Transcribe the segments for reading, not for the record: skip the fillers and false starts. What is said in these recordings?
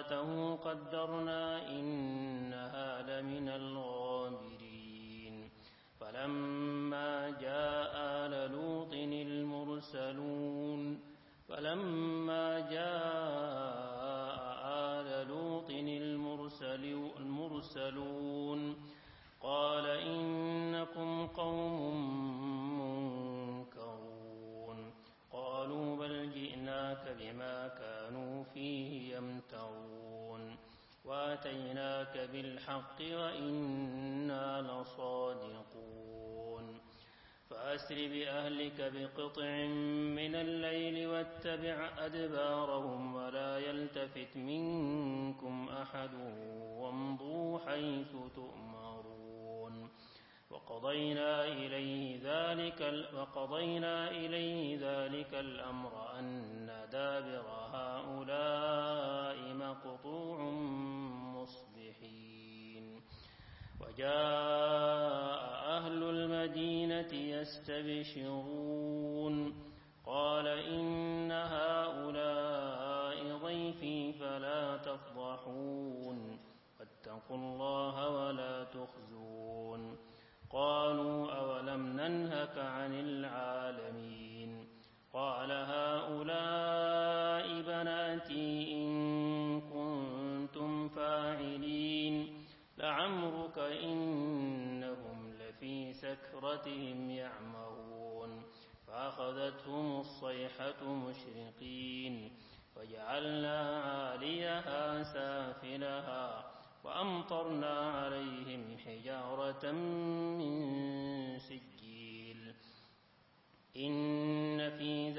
فاته قدرنا إنها لمن الغابرين فلما جاء آل لوط المرسلون قال إنكم قوم منكرون قالوا بل جئناك بما كانوا فيه يمترون وآتيناك بالحق وإنا لصادقون فأسر بأهلك بقطع من الليل واتبع أدبارهم ولا يلتفت منكم أحد وامضوا حيث تؤمرون وقضينا إليه ذلك الأمر أن دابر هؤلاء مقطوع مصبحين وجاء أهل المدينة يستبشرون قال إن هؤلاء ضيفي فلا تفضحون واتقوا الله ولا تخزون قالوا أولم ننهك عن العالمين قال هؤلاء بناتي إن كنتم فاعلين لعمرك إنهم لفي سكرتهم يعمهون فأخذتهم الصيحة مشرقين وجعلنا عاليها سافلها وأمطرنا عليهم حجارة من سجيل إن في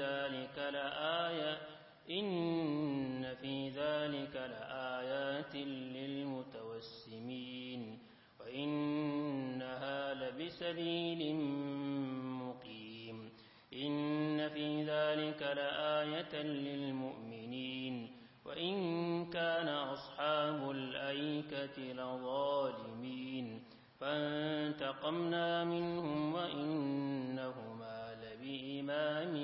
ذلك لآيات للمتوسمين وإنها لبسبيل مقيم إن في ذلك لآية للمؤمنين وإن كان أصحاب الأيكة لظالمين فانتقمنا منهم وإنهما لبإمام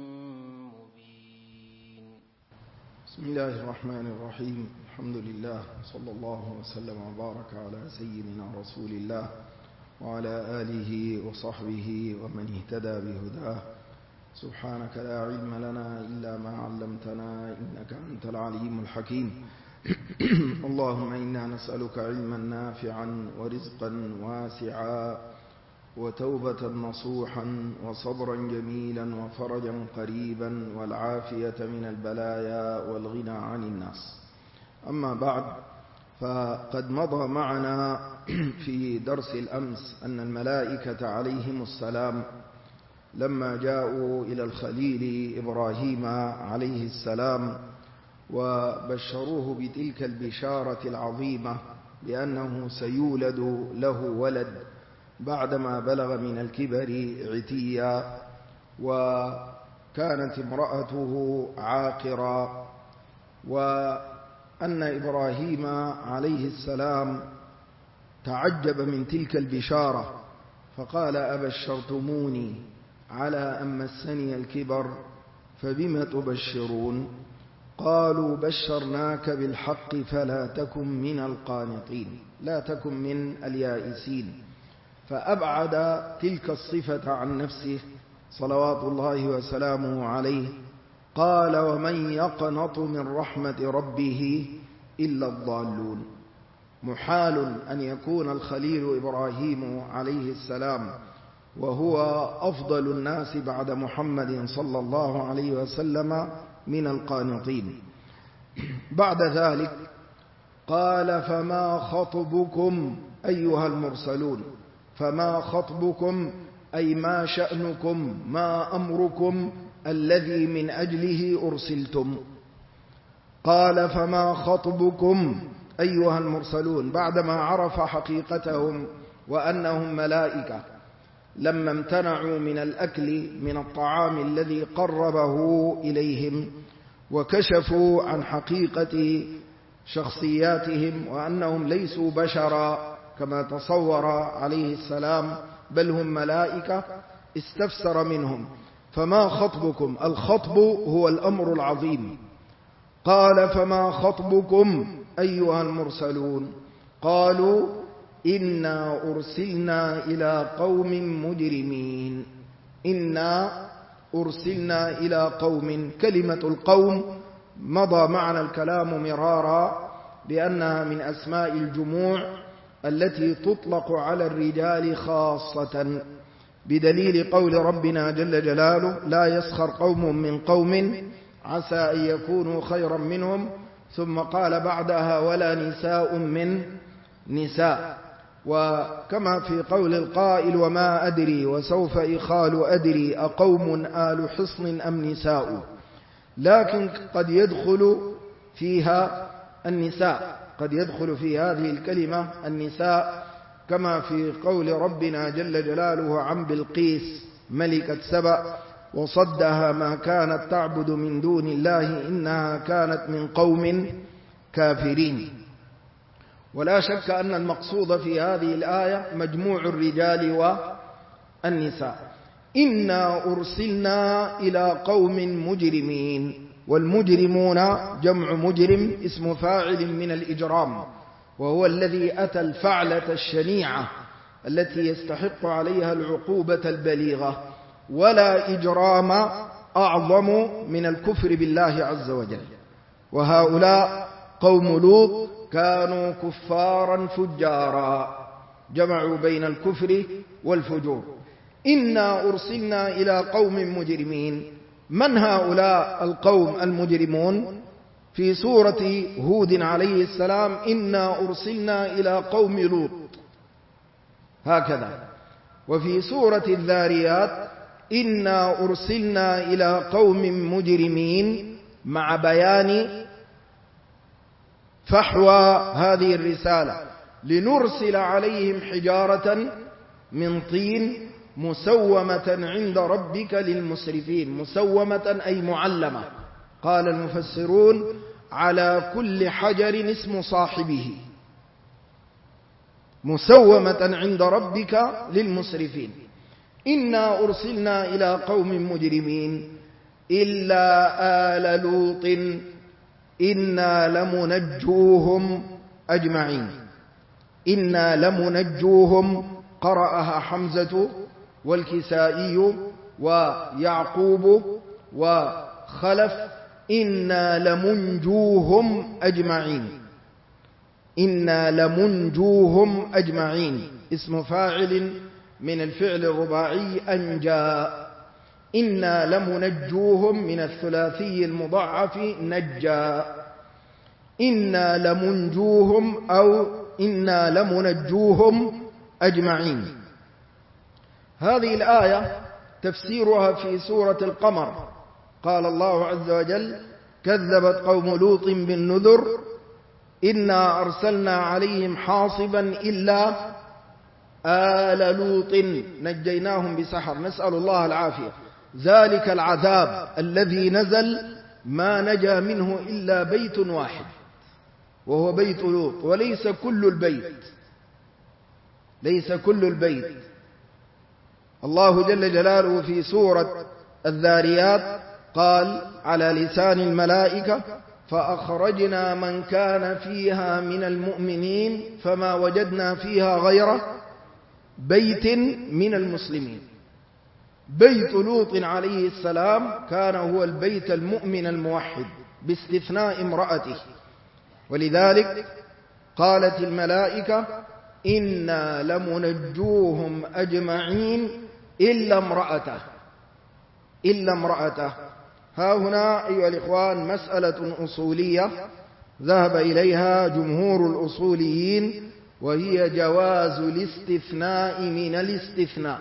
مبين. بسم الله الرحمن الرحيم. الحمد لله صلى الله وسلم وبارك على سيدنا رسول الله وعلى آله وصحبه ومن اهتدى بهداه. سبحانك لا علم لنا إلا ما علمتنا إنك أنت العليم الحكيم. اللهم إنا نسألك علما نافعا ورزقا واسعا وتوبة نصوحا وصبرا جميلا وفرجا قريبا والعافية من البلايا والغنى عن الناس. أما بعد، فقد مضى معنا في درس الأمس أن الملائكة عليهم السلام لما جاءوا إلى الخليل إبراهيم عليه السلام وبشروه بتلك البشارة العظيمة بأنه سيولد له ولد بعدما بلغ من الكبر عتيا، وكانت امرأته عاقرا، وأن إبراهيم عليه السلام تعجب من تلك البشارة فقال أبشرتموني على أن مسني الكبر فبم تبشرون؟ قالوا بشرناك بالحق فلا تكن من القانطين، لا تكن من اليائسين. فأبعد تلك الصفة عن نفسه صلوات الله وسلامه عليه. قال ومن يقنط من رحمة ربه إلا الضالون. محال أن يكون الخليل إبراهيم عليه السلام وهو أفضل الناس بعد محمد صلى الله عليه وسلم من القانطين. بعد ذلك قال فما خطبكم أيها المرسلون؟ فما خطبكم أي ما شأنكم، ما أمركم الذي من أجله أرسلتم. قال فما خطبكم أيها المرسلون بعدما عرف حقيقتهم وأنهم ملائكة لما امتنعوا من الأكل من الطعام الذي قربه إليهم وكشفوا عن حقيقة شخصياتهم وأنهم ليسوا بشرا كما تصور عليه السلام بل هم ملائكة، استفسر منهم فما خطبكم؟ الخطب هو الأمر العظيم. قال فما خطبكم أيها المرسلون قالوا إنا أرسلنا إلى قوم مجرمين. إنا أرسلنا إلى قوم، كلمة القوم مضى معنا الكلام مرارا بأنها من أسماء الجموع التي تطلق على الرجال خاصة، بدليل قول ربنا جل جلاله: لا يسخر قوم من قوم عسى أن يكونوا خيرا منهم، ثم قال بعدها: ولا نساء من نساء. وكما في قول القائل: وما أدري وسوف إخال أدري أقوم آل حصن أم نساء. لكن قد يدخل فيها النساء، قد يدخل في هذه الكلمة النساء، كما في قول ربنا جل جلاله عن بلقيس ملكة سبأ: وصدها ما كانت تعبد من دون الله إنها كانت من قوم كافرين. ولا شك أن المقصود في هذه الآية مجموع الرجال والنساء. إنا أرسلنا إلى قوم مجرمين، والمجرمون جمع مجرم اسم فاعل من الإجرام، وهو الذي أتى الفعلة الشنيعة التي يستحق عليها العقوبة البليغة. ولا إجرام أعظم من الكفر بالله عز وجل. وهؤلاء قوم لوط كانوا كفارا فجارا، جمعوا بين الكفر والفجور. إنا أرسلنا إلى قوم مجرمين. من هؤلاء القوم المجرمون؟ في سورة هود عليه السلام: إنا أرسلنا إلى قوم لوط، هكذا. وفي سورة الذاريات: إنا أرسلنا إلى قوم مجرمين، مع بيان فحوى هذه الرسالة: لنرسل عليهم حجارة من طين مسومة عند ربك للمسرفين. مسومة أي معلمة. قال المفسرون: على كل حجر اسم صاحبه، مسومة عند ربك للمسرفين. إنا أرسلنا إلى قوم مجرمين إلا آل لوط إنا لمنجوهم أجمعين. إنا لمنجوهم قرأها حمزة والكسائي ويعقوب وخلف: إنا لمنجوهم أجمعين. إنا لمنجوهم أجمعين اسم فاعل من الفعل الرباعي أنجى. إنا لمنجوهم من الثلاثي المضاعف نجى. إنا لمنجوهم أو إنا لمنجوهم أجمعين. هذه الآية تفسيرها في سورة القمر. قال الله عز وجل: كذبت قوم لوط بالنذر إنا أرسلنا عليهم حاصبا إلا آل لوط نجيناهم بسحر. نسأل الله العافية. ذلك العذاب الذي نزل ما نجا منه إلا بيت واحد، وهو بيت لوط، وليس كل البيت، ليس كل البيت. الله جل جلاله في سورة الذاريات قال على لسان الملائكة: فأخرجنا من كان فيها من المؤمنين فما وجدنا فيها غير بيت من المسلمين. بيت لوط عليه السلام كان هو البيت المؤمن الموحد باستثناء امرأته، ولذلك قالت الملائكة: إنا لمنجوهم أجمعين إلا امرأته. إلا امرأته. ها هنا أيها الإخوان مسألة أصولية ذهب إليها جمهور الأصوليين، وهي جواز الاستثناء من الاستثناء.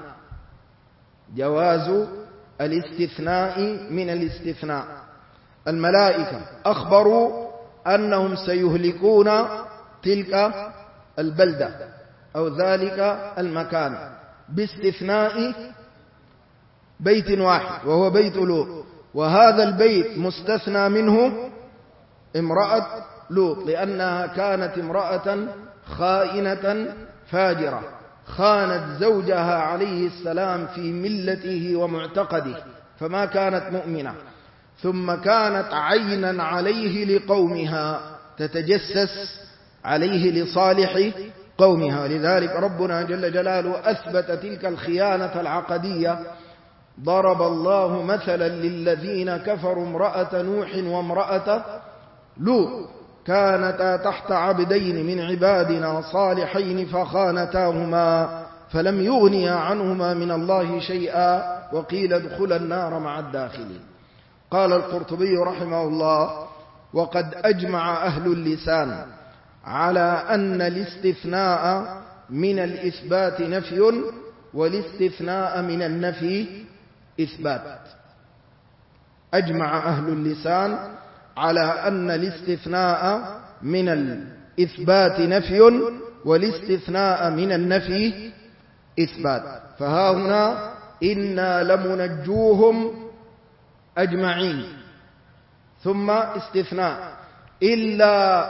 جواز الاستثناء من الاستثناء. الملائكة أخبروا أنهم سيهلكون تلك البلدة أو ذلك المكان باستثناء بيت واحد وهو بيت لوط، وهذا البيت مستثنى منه امرأة لوط، لأنها كانت امرأة خائنة فاجرة، خانت زوجها عليه السلام في ملته ومعتقده، فما كانت مؤمنة، ثم كانت عينا عليه لقومها، تتجسس عليه لصالح قومها. لذلك ربنا جل جلاله أثبت تلك الخيانة العقدية. ضرب الله مثلا للذين كفروا امرأة نوح وامرأة لوط كانتا تحت عبدين من عبادنا صالحين فخانتاهما فلم يغنيا عنهما من الله شيئا وقيل ادخلا النار مع الداخلين. قال القرطبي رحمه الله: وقد أجمع أهل اللسان على أن الاستثناء من الإثبات نفي والاستثناء من النفي إثبات. أجمع أهل اللسان على أن الاستثناء من الإثبات نفي والاستثناء من النفي إثبات. فها هنا إنا لمنجوهم أجمعين، ثم استثناء إلا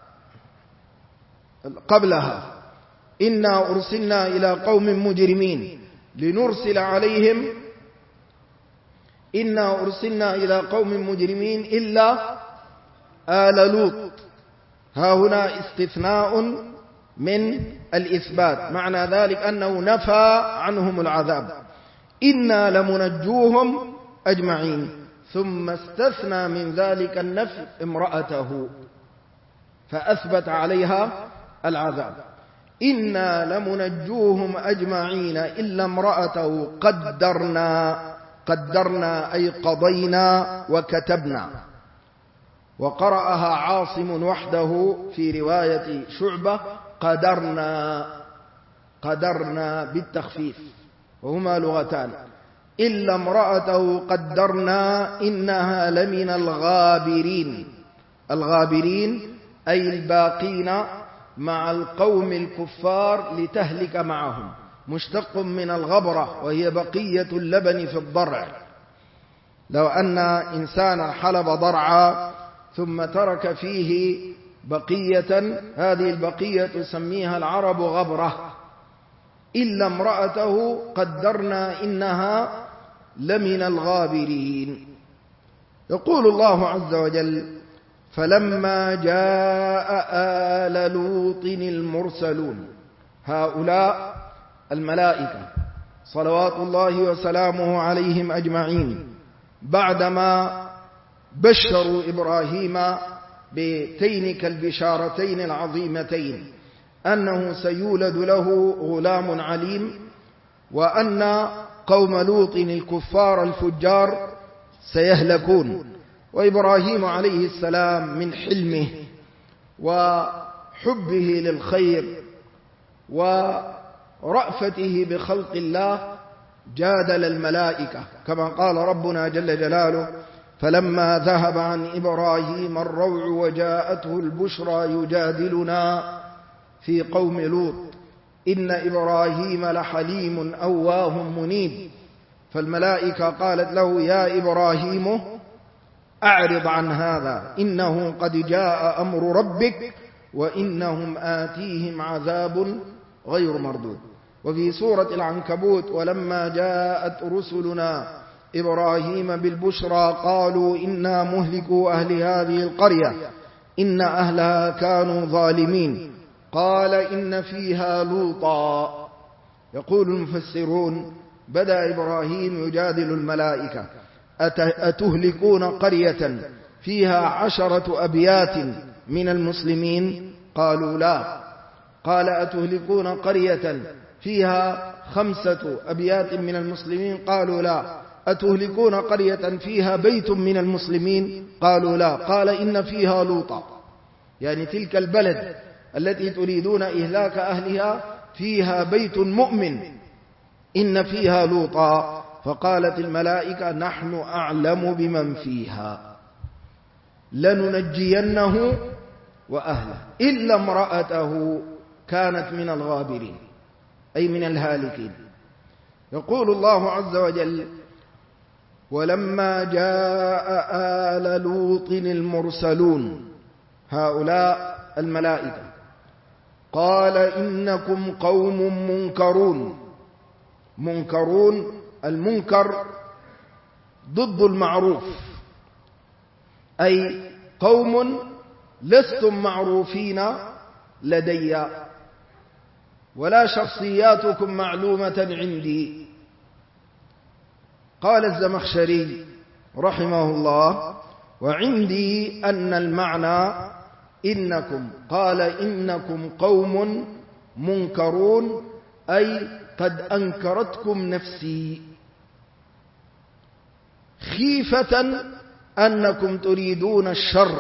قبلها إنا أرسلنا إلى قوم مجرمين لنرسل عليهم إنا أرسلنا إلى قوم مجرمين إلا آل لوط. ها هنا استثناء من الإثبات، معنى ذلك أنه نفى عنهم العذاب. إنا لمنجوهم أجمعين، ثم استثنى من ذلك النفي امرأته فأثبت عليها العذاب. إنا لمنجوهم أجمعين إلا امرأته قدرنا أي قضينا وكتبنا. وقرأها عاصم وحده في رواية شعبة قدرنا بالتخفيف، وهما لغتان. إلا امرأته قدرنا إنها لمن الغابرين أي الباقين مع القوم الكفار لتهلك معهم، مشتق من الغبرة وهي بقية اللبن في الضرع. لو أن إنسانا حلب ضرعا ثم ترك فيه بقية، هذه البقية تسميها العرب غبرة. إلا امرأته قدرنا إنها لمن الغابرين. يقول الله عز وجل: فلما جاء آل لوط المرسلون. هؤلاء الملائكة صلوات الله وسلامه عليهم أجمعين بعدما بشروا إبراهيم بتينك البشارتين العظيمتين أنه سيولد له غلام عليم، وأن قوم لوط الكفار الفجار سيهلكون. وإبراهيم عليه السلام من حلمه وحبه للخير ورأفته بخلق الله جادل الملائكة، كما قال ربنا جل جلاله: فلما ذهب عن إبراهيم الروع وجاءته البشرى يجادلنا في قوم لوط إن إبراهيم لحليم أواه منيب. فالملائكة قالت له: يا إبراهيم أعرض عن هذا إنه قد جاء أمر ربك وإنهم آتيهم عذاب غير مردود. وفي سورة العنكبوت: ولما جاءت رسلنا إبراهيم بالبشرى قالوا إنا مهلكوا أهل هذه القرية إن أهلها كانوا ظالمين قال إن فيها لوطا. يقول المفسرون: بدأ إبراهيم يجادل الملائكة: أتهلكون قرية فيها 10 أبيات من المسلمين؟ قالوا لا. قال: أتهلكون قرية فيها 5 أبيات من المسلمين؟ قالوا لا. أتهلكون قرية فيها بيت من المسلمين؟ قالوا لا. قال: إن فيها لوطا، يعني تلك البلد التي تريدون إهلاك أهلها فيها بيت مؤمن، إن فيها لوطا. فقالت الملائكة: نحن أعلم بمن فيها لننجينه وأهله إلا امرأته كانت من الغابرين أي من الهالكين. يقول الله عز وجل: ولما جاء آل لوط المرسلون. هؤلاء الملائكة قال: إنكم قوم منكرون. المنكر ضد المعروف، أي قوم لستم معروفين لدي ولا شخصياتكم معلومة عندي. قال الزمخشري رحمه الله: وعندي أن المعنى إنكم، قال إنكم قوم منكرون، أي قد أنكرتكم نفسي خيفة أنكم تريدون الشر،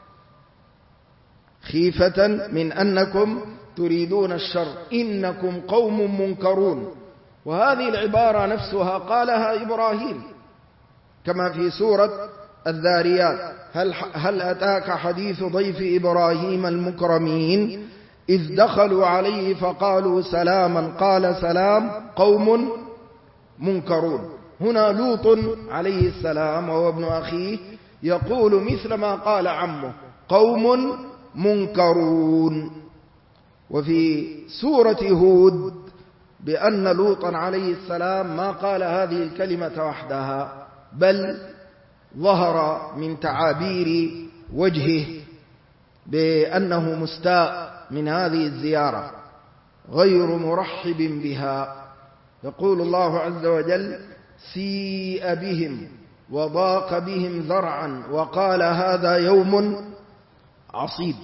خيفة من أنكم تريدون الشر، إنكم قوم منكرون. وهذه العبارة نفسها قالها إبراهيم كما في سورة الذاريات: هل أتاك حديث ضيف إبراهيم المكرمين إذ دخلوا عليه فقالوا سلاما قال سلام قوم منكرون. هنا لوط عليه السلام وهو ابن أخيه يقول مثل ما قال عمه: قوم منكرون. وفي سورة هود بأن لوطا عليه السلام ما قال هذه الكلمة وحدها، بل ظهر من تعابير وجهه بأنه مستاء من هذه الزيارة غير مرحب بها. يقول الله عز وجل: سيء بهم وضاق بهم ذرعا وقال هذا يوم عصيب.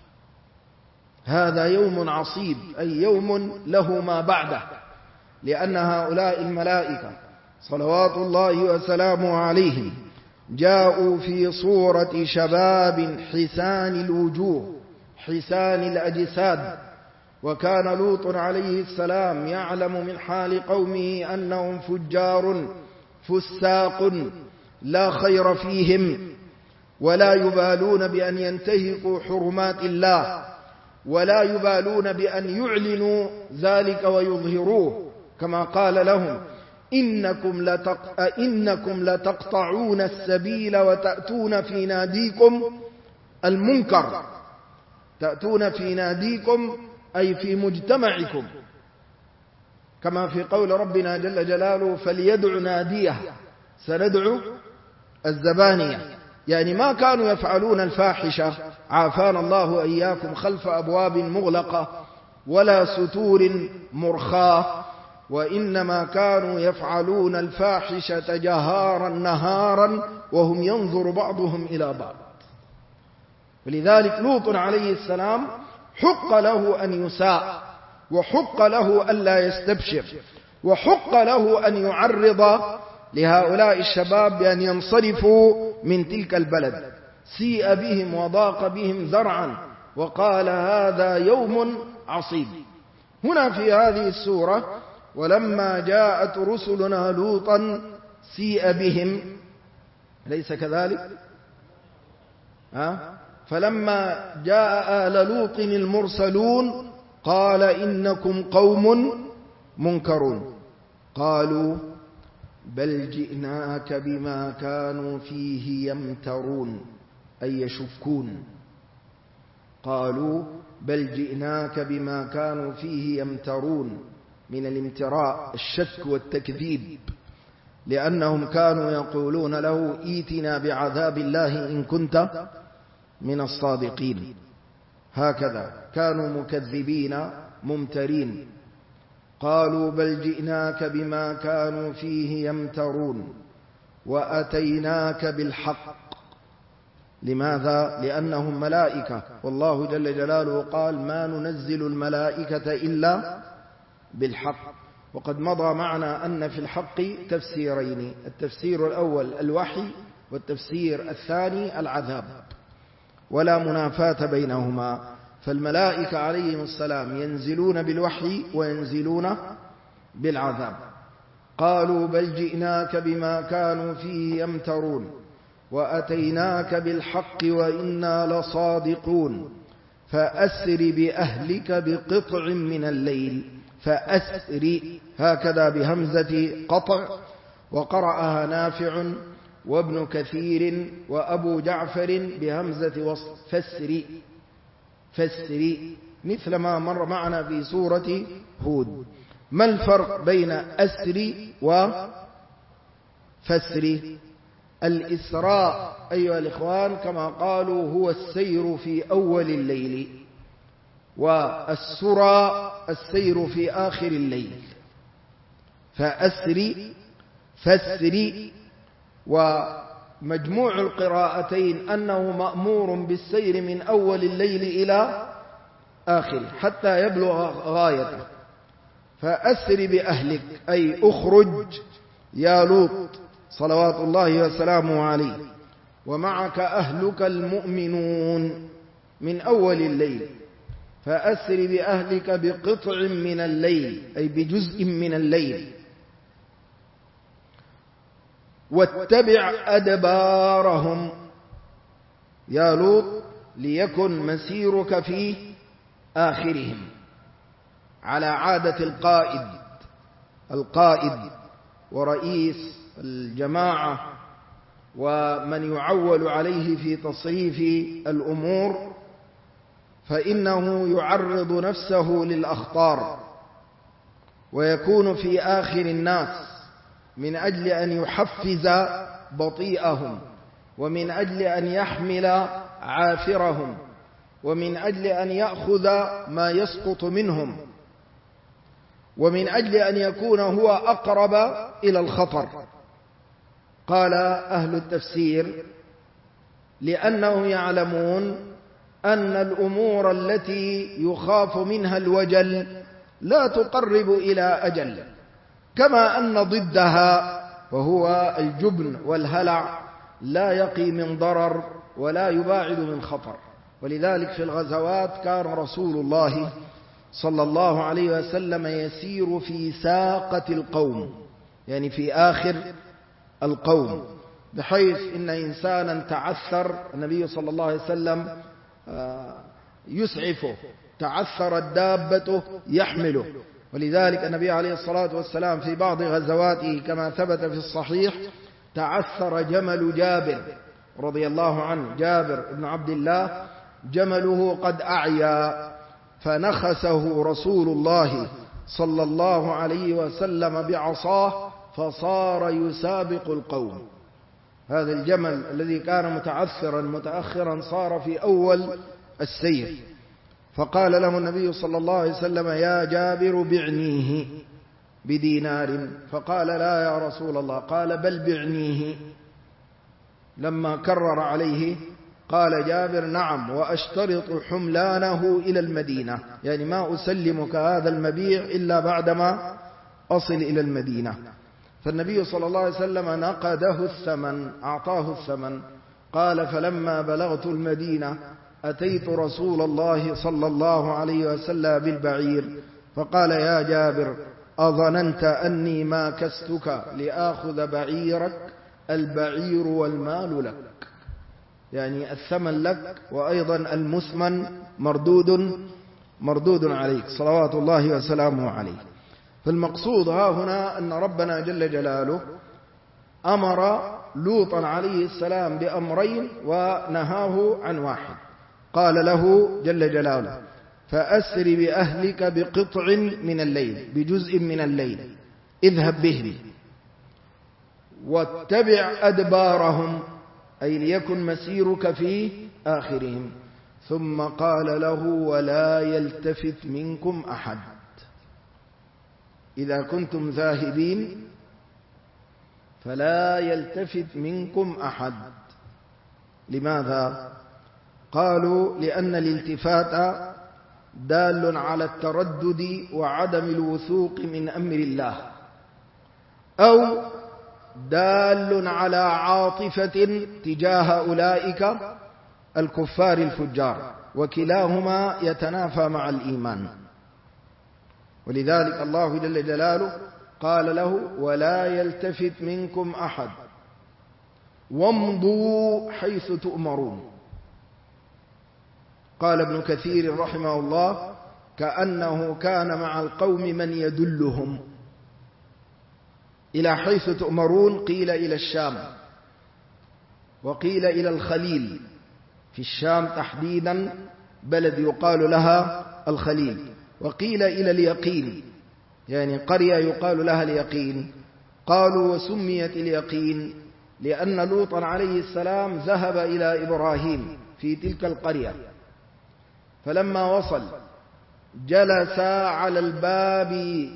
هذا يوم عصيب أي يوم له ما بعده، لأن هؤلاء الملائكة صلوات الله وسلامه عليهم جاءوا في صورة شباب حسان الوجوه حسان الأجساد، وكان لوط عليه السلام يعلم من حال قومه أنهم فجار فساق لا خير فيهم، ولا يبالون بأن ينتهكوا حرمات الله، ولا يبالون بأن يعلنوا ذلك ويظهروه، كما قال لهم: إنكم لتقطعون السبيل وتأتون في ناديكم المنكر. تأتون في ناديكم أي في مجتمعكم، كما في قول ربنا جل جلاله: فليدع ناديه سندعو الزبانية. يعني ما كانوا يفعلون الفاحشة عافانا الله وإياكم خلف أبواب مغلقة ولا ستور مرخاة، وإنما كانوا يفعلون الفاحشة جهارا نهارا وهم ينظر بعضهم إلى بعض. ولذلك لوط عليه السلام حق له أن يساء، وحق له ألا يستبشر، وحق له أن يعرض لهؤلاء الشباب بأن ينصرفوا من تلك البلد. سيء بهم وضاق بهم ذرعا وقال هذا يوم عصيب. هنا في هذه السورة: ولما جاءت رسلنا لوطا سيء بهم، ليس كذلك؟ فلما جاء آل لوط المرسلون قال إنكم قوم منكرون. قالوا بل جئناك بما كانوا فيه يمترون أي يشكون. قالوا بل جئناك بما كانوا فيه يمترون، من الامتراء الشك والتكذيب، لأنهم كانوا يقولون له ائتنا بعذاب الله إن كنت من الصادقين. هكذا كانوا مكذبين ممترين. قالوا بل جئناك بما كانوا فيه يمترون وأتيناك بالحق. لماذا؟ لأنهم ملائكة، والله جل جلاله قال ما ننزل الملائكة إلا بالحق. وقد مضى معنا أن في الحق تفسيرين: التفسير الأول الوحي، والتفسير الثاني العذاب، ولا منافاة بينهما. فالملائكة عليهم السلام ينزلون بالوحي وينزلون بالعذاب. قالوا بل جئناك بما كانوا فيه يمترون وأتيناك بالحق وإنا لصادقون فأسر بأهلك بقطع من الليل. فأسر هكذا بهمزة قطع، وقرأها نافع وابن كثير وأبو جعفر بهمزة وصل. فسري مثل ما مر معنا في سورة هود. ما الفرق بين أسري وفسري؟ الإسراء أيها الإخوان كما قالوا هو السير في أول الليل، والسرى السير في آخر الليل. فأسري فاسري، ومجموع القراءتين أنه مأمور بالسير من أول الليل إلى آخره حتى يبلغ غايته. فأسر بأهلك أي أخرج يا لوط صلوات الله وسلامه عليه، ومعك أهلك المؤمنون من أول الليل. فأسر بأهلك بقطع من الليل أي بجزء من الليل، واتبع أدبارهم يا لوط ليكن مسيرك في آخرهم، على عادة القائد ورئيس الجماعة ومن يعول عليه في تصريف الأمور، فإنه يعرض نفسه للأخطار ويكون في آخر الناس من أجل أن يحفز بطيئهم، ومن أجل أن يحمل عافرهم، ومن أجل أن يأخذ ما يسقط منهم، ومن أجل أن يكون هو أقرب إلى الخطر. قال أهل التفسير لأنهم يعلمون أن الأمور التي يخاف منها الوجل لا تقرب إلى أجل، كما أن ضدها وهو الجبن والهلع لا يقي من ضرر ولا يباعد من خطر. ولذلك في الغزوات كان رسول الله صلى الله عليه وسلم يسير في ساقة القوم، يعني في آخر القوم، بحيث إن إنسانا تعثر النبي صلى الله عليه وسلم يسعفه، تعثرت دابته يحمله. ولذلك النبي عليه الصلاة والسلام في بعض غزواته كما ثبت في الصحيح تعثر جمل جابر رضي الله عنه، جابر بن عبد الله جمله قد أعيا، فنخسه رسول الله صلى الله عليه وسلم بعصاه فصار يسابق القوم. هذا الجمل الذي كان متعثرا متأخرا صار في أول السير، فقال له النبي صلى الله عليه وسلم يا جابر بعنيه بدينار، فقال لا يا رسول الله، قال بل بعنيه. لما كرر عليه قال جابر نعم وأشترط حملانه إلى المدينة، يعني ما أسلمك هذا المبيع إلا بعدما أصل إلى المدينة. فالنبي صلى الله عليه وسلم نقده الثمن، أعطاه الثمن. قال فلما بلغت المدينة أتيت رسول الله صلى الله عليه وسلم بالبعير فقال يا جابر أظننت أني ما كستك لآخذ بعيرك؟ البعير والمال لك، يعني الثمن لك وأيضا المثمن مردود عليك صلوات الله وسلامه عليه. فالمقصود ها هنا أن ربنا جل جلاله أمر لوطا عليه السلام بأمرين ونهاه عن واحد. قال له جل جلاله فأسر بأهلك بقطع من الليل، بجزء من الليل، اذهب بهم واتبع أدبارهم، أي ليكن مسيرك في آخرهم. ثم قال له ولا يلتفت منكم أحد، إذا كنتم ذاهبين فلا يلتفت منكم أحد. لماذا؟ قالوا لأن الالتفات دال على التردد وعدم الوثوق من أمر الله، أو دال على عاطفة تجاه أولئك الكفار الفجار، وكلاهما يتنافى مع الإيمان. ولذلك الله جل جلاله قال له ولا يلتفت منكم أحد وامضوا حيث تؤمرون. قال ابن كثير رحمه الله كأنه كان مع القوم من يدلهم إلى حيث تؤمرون، قيل إلى الشام وقيل إلى الخليل، في الشام تحديدا بلد يقال لها الخليل، وقيل إلى اليقين، يعني قرية يقال لها اليقين. قالوا وسميت اليقين لأن لوطا عليه السلام ذهب إلى إبراهيم في تلك القرية، فلما وصل جلسا على الباب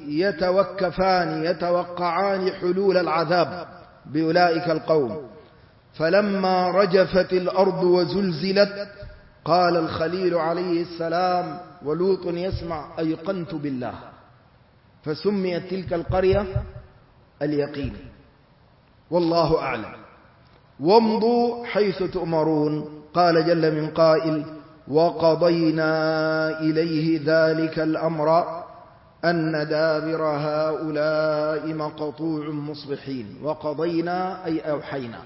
يتوقعان حلول العذاب بأولئك القوم، فلما رجفت الأرض وزلزلت قال الخليل عليه السلام ولوط يسمع أيقنت بالله، فسميت تلك القرية اليقين. والله أعلم. وامضوا حيث تؤمرون. قال جل من قائل وقضينا إليه ذلك الأمر أن دابر هؤلاء مقطوع مصبحين. وقضينا أي أوحينا.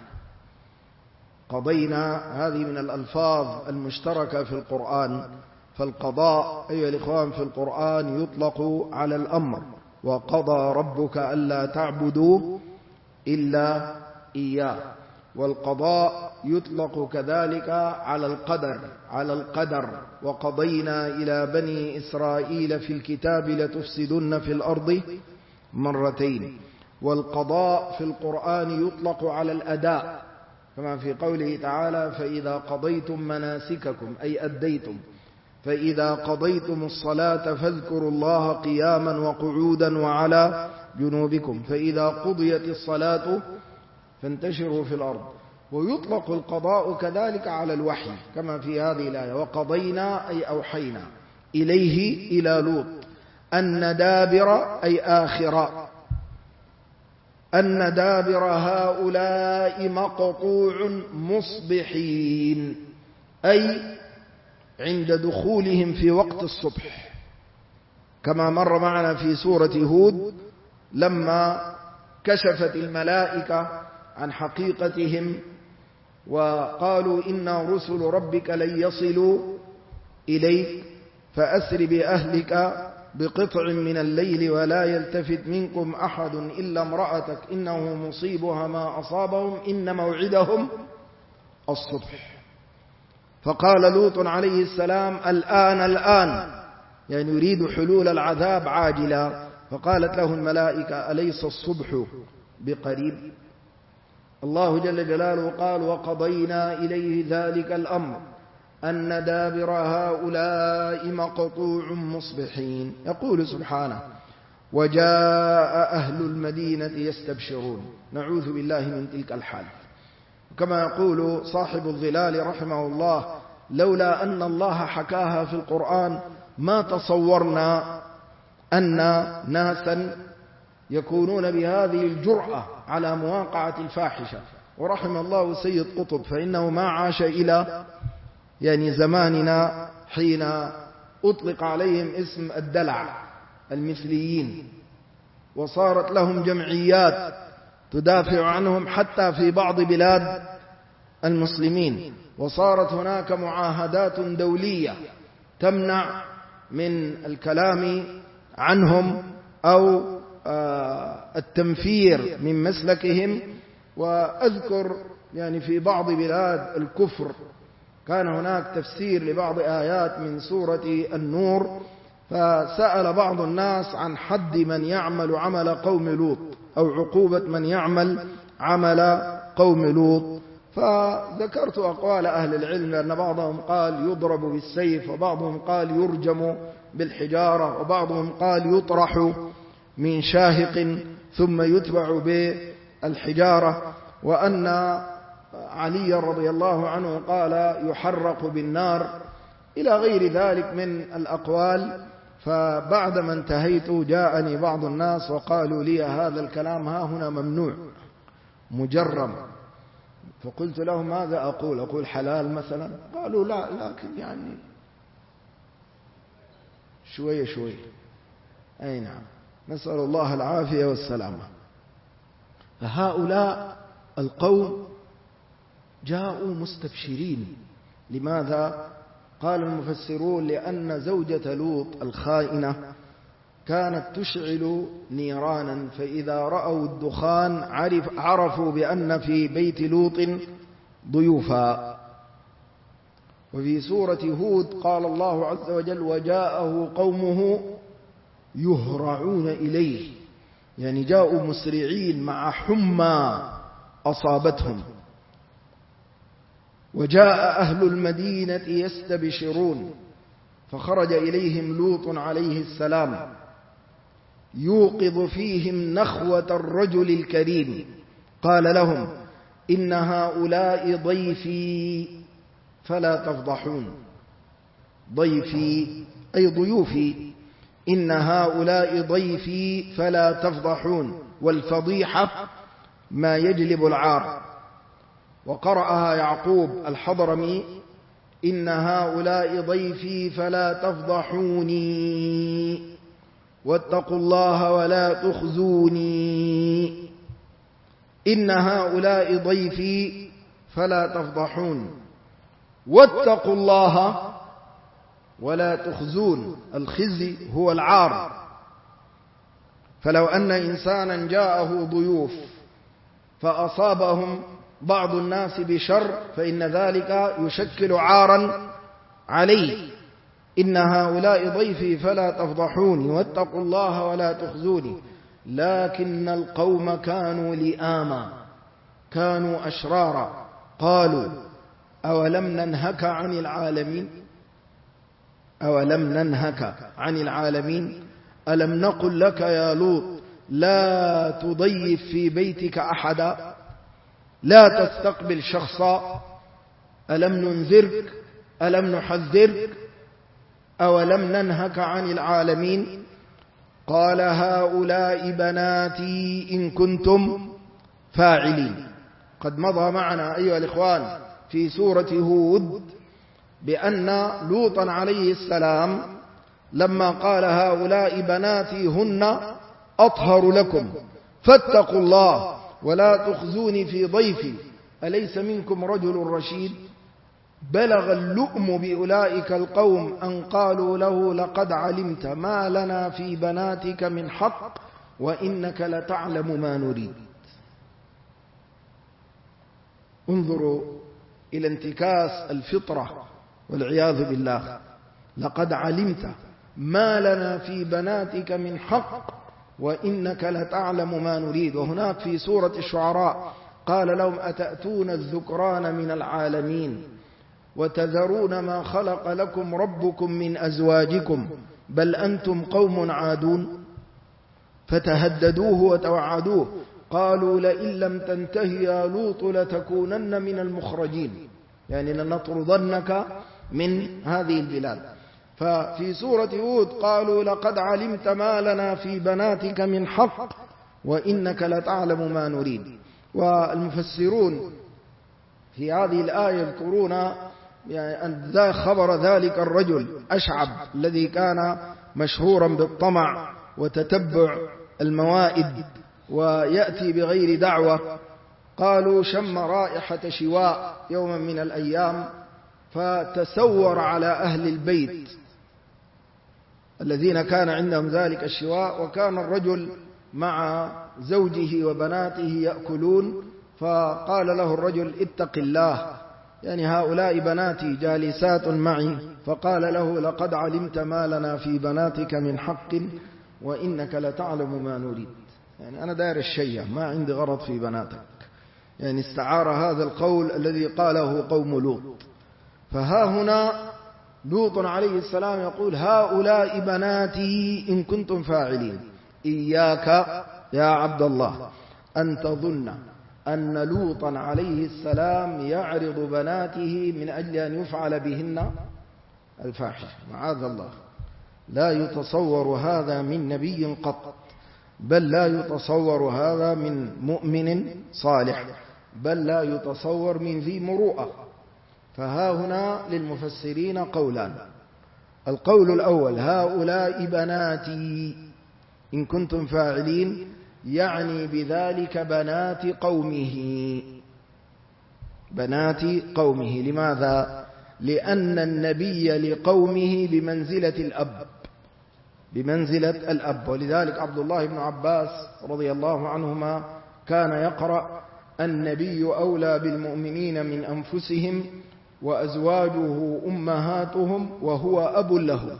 قضينا هذه من الألفاظ المشتركة في القرآن، فالقضاء أيها الإخوان في القرآن يطلق على الأمر، وقضى ربك ألا تعبدوا إلا إياه، والقضاء يطلق كذلك على القدر. وقضينا إلى بني إسرائيل في الكتاب لتفسدن في الأرض مرتين. والقضاء في القرآن يطلق على الأداء، كما في قوله تعالى فإذا قضيتم مناسككم أي أديتم، فإذا قضيتم الصلاة فاذكروا الله قياما وقعودا وعلى جنوبكم، فإذا قضيت الصلاة فانتشروا في الأرض. ويطلق القضاء كذلك على الوحي كما في هذه الآية وقضينا أي أوحينا إليه إلى لوط أن دابر أي آخر، أن دابر هؤلاء مقطوع مصبحين، أي عند دخولهم في وقت الصبح، كما مر معنا في سورة هود لما كشفت الملائكة عن حقيقتهم وقالوا إنا رسل ربك لن يصلوا إليك فأسر بأهلك بقطع من الليل ولا يلتفت منكم أحد إلا امرأتك إنه مصيبها ما أصابهم إن موعدهم الصبح. فقال لوط عليه السلام الآن، يعني يريد حلول العذاب عاجلا. فقالت له الملائكة أليس الصبح بقريب؟ الله جل جلاله قال وقضينا إليه ذلك الأمر أن دابر هؤلاء مقطوع مصبحين. يقول سبحانه وجاء أهل المدينة يستبشرون. نعوذ بالله من تلك الحال. كما يقول صاحب الظلال رحمه الله لولا أن الله حكاها في القرآن ما تصورنا أن ناسا يكونون بهذه الجرأة على مواقعة الفاحشة. ورحم الله سيد قطب فإنه ما عاش إلى زماننا حين أطلق عليهم اسم الدلع المثليين، وصارت لهم جمعيات تدافع عنهم حتى في بعض بلاد المسلمين، وصارت هناك معاهدات دولية تمنع من الكلام عنهم أو التنفير من مسلكهم. وأذكر في بعض بلاد الكفر كان هناك تفسير لبعض آيات من سورة النور، فسأل بعض الناس عن حد من يعمل عمل قوم لوط أو عقوبة من يعمل عمل قوم لوط، فذكرت أقوال أهل العلم أن بعضهم قال يضرب بالسيف، وبعضهم قال يرجم بالحجارة، وبعضهم قال يطرح من شاهق ثم يتبع بالحجارة، وأن علي رضي الله عنه قال يحرق بالنار، إلى غير ذلك من الأقوال. فبعدما انتهيت جاءني بعض الناس وقالوا لي هذا الكلام ها هنا ممنوع مجرم، فقلت لهم ماذا أقول حلال مثلا؟ قالوا لا، لكن شوية أي نعم، نسأل الله العافية والسلامة. فهؤلاء القوم جاءوا مستبشرين. لماذا؟ قال المفسرون لأن زوجة لوط الخائنة كانت تشعل نيرانا، فإذا رأوا الدخان عرفوا بأن في بيت لوط ضيوفا. وفي سورة هود قال الله عز وجل وجاءه قومه يهرعون إليه، جاءوا مسرعين مع حمى أصابتهم. وجاء أهل المدينة يستبشرون فخرج إليهم لوط عليه السلام يوقظ فيهم نخوة الرجل الكريم، قال لهم: إن هؤلاء ضيفي فلا تفضحون. ضيفي أي ضيوفي، إن هؤلاء ضيفي فلا تفضحون. والفضيحة ما يجلب العار. وقرأها يعقوب الحضرمي: إن هؤلاء ضيفي فلا تفضحوني واتقوا الله ولا تخزوني. إن هؤلاء ضيفي فلا تفضحون واتقوا الله ولا تخزون. الخزي هو العار. فلو أن إنسانا جاءه ضيوف فأصابهم بعض الناس بشر فإن ذلك يشكل عارا عليه. إن هؤلاء ضيفي فلا تفضحوني واتقوا الله ولا تخزوني. لكن القوم كانوا لئاما، كانوا أشرارا. قالوا: أولم ننهك عن العالمين؟ أولم ننهك عن العالمين؟ ألم نقل لك يا لوط لا تضيف في بيتك أحدا، لا تستقبل شخصا؟ ألم ننذرك؟ ألم نحذرك؟ أولم ننهك عن العالمين؟ قال: هؤلاء بناتي إن كنتم فاعلين. قد مضى معنا أيها الإخوان في سورة هود بأن لوطا عليه السلام لما قال: هؤلاء بناتي هن أطهر لكم فاتقوا الله ولا تخزوني في ضيفي أليس منكم رجل رشيد، بلغ اللؤم بأولئك القوم أن قالوا له: لقد علمت ما لنا في بناتك من حق وإنك لتعلم ما نريد. انظروا إلى انتكاس الفطرة والعياذ بالله. لقد علمت ما لنا في بناتك من حق وإنك لتعلم ما نريد. وهناك في سورة الشعراء قال لهم: أتأتون الذكران من العالمين وتذرون ما خلق لكم ربكم من أزواجكم بل أنتم قوم عادون. فتهددوه وتوعدوه قالوا: لئن لم تنتهي يا لوط لتكونن من المخرجين، يعني لنطردنك من هذه البلاد. ففي سورة هود قالوا: لقد علمت ما لنا في بناتك من حق وإنك لتعلم ما نريد. والمفسرون في هذه الآية يذكرون يعني خبر ذلك الرجل أشعب الذي كان مشهورا بالطمع وتتبع الموائد ويأتي بغير دعوة. قالوا: شم رائحة شواء يوما من الأيام فتسور على أهل البيت الذين كان عندهم ذلك الشواء، وكان الرجل مع زوجه وبناته يأكلون، فقال له الرجل: اتق الله، يعني هؤلاء بناتي جالسات معي. فقال له: لقد علمت ما لنا في بناتك من حق وإنك لتعلم ما نريد، يعني أنا داير الشيء، ما عندي غرض في بناتك. يعني استعار هذا القول الذي قاله قوم لوط. فها هنا لوط عليه السلام يقول: هؤلاء بناتي إن كنتم فاعلين. إياك يا عبد الله أن تظن أن لوطا عليه السلام يعرض بناته من أجل أن يفعل بهن الفاحشة، معاذ الله. لا يتصور هذا من نبي قط، بل لا يتصور هذا من مؤمن صالح، بل لا يتصور من ذي مروءة. فها هنا للمفسرين قولان: القول الأول: هؤلاء بناتي إن كنتم فاعلين، يعني بذلك بنات قومه. بنات قومه. لماذا؟ لأن النبي لقومه بمنزلة الأب، بمنزلة الأب. ولذلك عبد الله بن عباس رضي الله عنهما كان يقرأ: النبي أولى بالمؤمنين من أنفسهم وأزواجه أمهاتهم وهو أب لهم.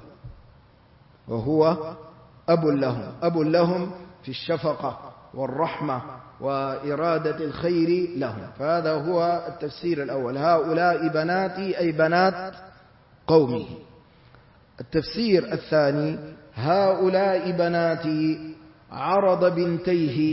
وهو أب لهم، أب لهم في الشفقة والرحمة وإرادة الخير لهم. فهذا هو التفسير الأول، هؤلاء بناتي أي بنات قومه. التفسير الثاني، هؤلاء بناتي عرض بنتيه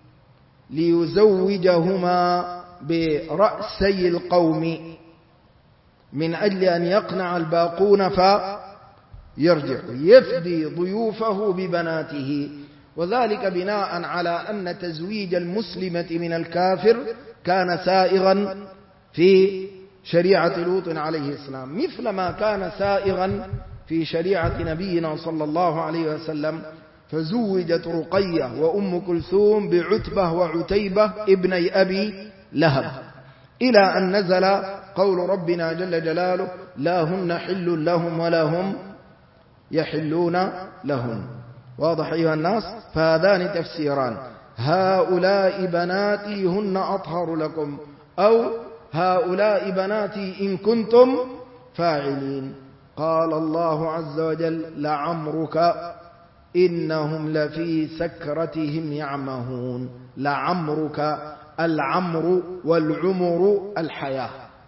ليزوجهما برأسي القوم من أجل أن يقنع الباقون فيرجع، يفدي ضيوفه ببناته، وذلك بناء على أن تزويج المسلمة من الكافر كان سائغا في شريعة لوط عليه السلام، مثل ما كان سائغا في شريعة نبينا صلى الله عليه وسلم، فزوجت رقية وأم كلثوم بعتبة وعتيبة ابني أبي لهب، إلى أن نزل قول ربنا جل جلاله: لا هن حل لهم ولا هم يحلون لهم. واضح أيها الناس؟ فهذان تفسيران، هؤلاء بناتي هن أطهر لكم، أو هؤلاء بناتي إن كنتم فاعلين. قال الله عز وجل: لعمرك إنهم لفي سكرتهم يعمهون. لعمرك، العمر والعمر الحياة،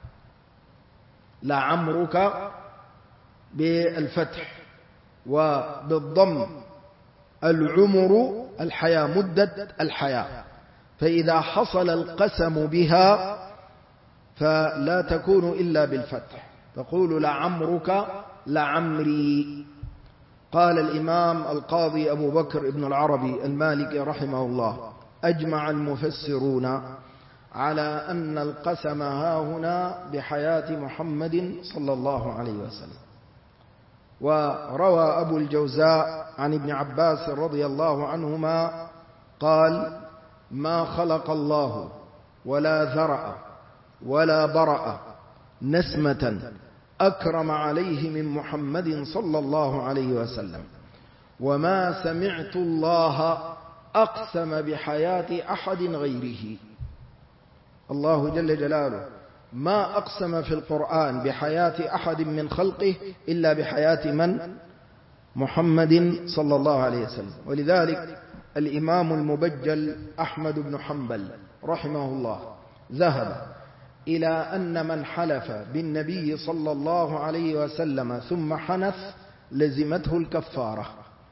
لعمرك بالفتح وبالضم، العمر الحياة، مدة الحياة، فإذا حصل القسم بها فلا تكون إلا بالفتح، تقول لعمرك لعمري. قال الإمام القاضي أبو بكر ابن العربي المالكي رحمه الله: أجمع المفسرون على أن القسم هاهنا بحياة محمد صلى الله عليه وسلم. وروى أبو الجوزاء عن ابن عباس رضي الله عنهما قال: ما خلق الله ولا ذرأ ولا برأ نسمة أكرم عليه من محمد صلى الله عليه وسلم، وما سمعت الله أقسم بحياة أحد غيره. الله جل جلاله ما أقسم في القرآن بحياة أحد من خلقه إلا بحياة من؟ محمد صلى الله عليه وسلم. ولذلك الإمام المبجل أحمد بن حنبل رحمه الله ذهب إلى أن من حلف بالنبي صلى الله عليه وسلم ثم حنث لزمته الكفارة،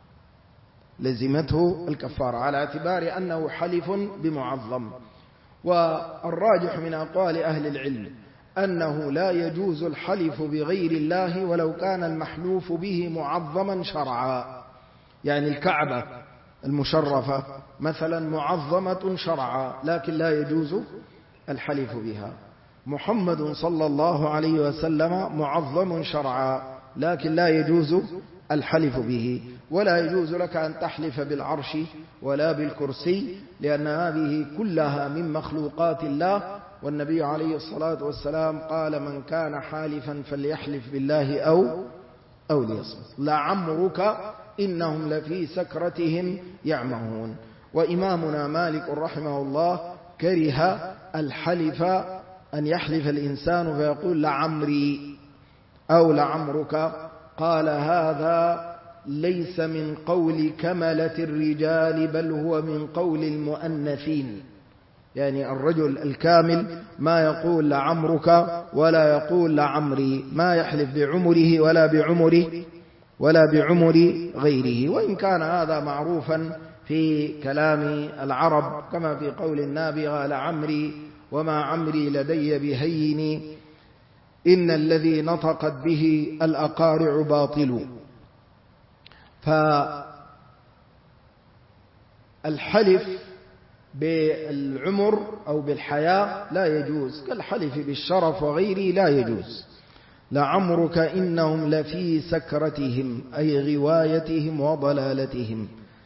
لزمته الكفارة، على اعتبار أنه حلف بمعظم. والراجح من أقوال أهل العلم أنه لا يجوز الحلف بغير الله ولو كان المحلوف به معظما شرعا، يعني الكعبة المشرفة مثلا معظمة شرعا لكن لا يجوز الحلف بها. محمد صلى الله عليه وسلم معظم شرعا لكن لا يجوز الحلف به. ولا يجوز لك أن تحلف بالعرش ولا بالكرسي، لأن هذه كلها من مخلوقات الله، والنبي عليه الصلاة والسلام قال: من كان حالفا فليحلف بالله أو ليصمت. لعمرك إنهم لفي سكرتهم يعمهون. وإمامنا مالك رحمه الله كره الحلف، أن يحلف الإنسان فيقول لعمري أو لعمرك. قال: هذا ليس من قول كملة الرجال بل هو من قول المؤنثين، يعني الرجل الكامل ما يقول لعمرك ولا يقول لعمري، ما يحلف بعمره ولا بعمر غيره. وإن كان هذا معروفا في كلام العرب، كما في قول النابغة: لعمري وما عمري لدي بهين، إن الذي نطقت به الأقارع باطل. فالحلف بالعمر أو بالحياة لا يجوز، كالحلف بالشرف وغيره لا يجوز. لعمرك إنهم لفي سكرتهم أي غوايتهم وضلالتهم